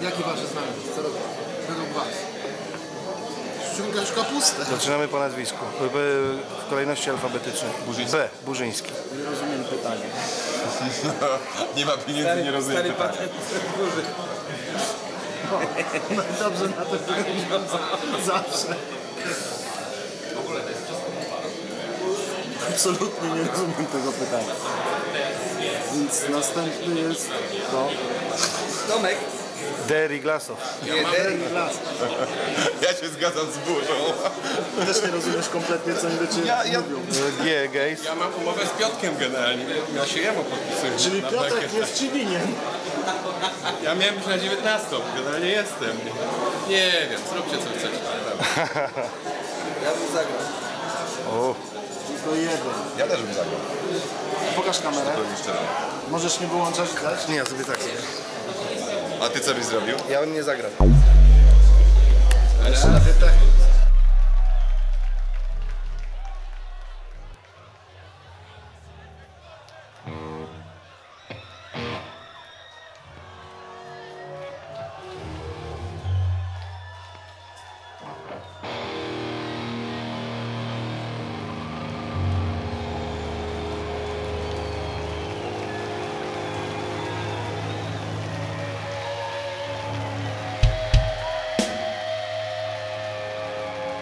Jakie wasze zdanie? Co robię? Według was. Ściągasz kapustę. Zaczynamy po nazwisku. W kolejności alfabetycznej. Burzyński. B. Burzyński. Nie rozumiem pytania. Nie ma pieniędzy, nie rozumiem pytania. No dobrze na to zawsze. Absolutnie nie rozumiem tego pytania. Więc następny jest to. Tomek. Derry Glasow. Ja się zgadzam z burzą. Też nie rozumiesz kompletnie, co oni do ciebie mówią. G. Gejs. Ja mam umowę z Piotkiem generalnie. Ja się jemu podpisuję. Czyli Piotrek jest ci winien. Ja miałem być na 19, generalnie jestem. Nie wiem, zróbcie co chcecie. Ja bym zagrał. O. Tylko jeden. Ja też bym zagrał. Pokaż kamerę. Możesz nie wyłączać, dać? Nie, ja sobie tak. A ty co byś zrobił? Ja bym nie zagrał. Jeszcze na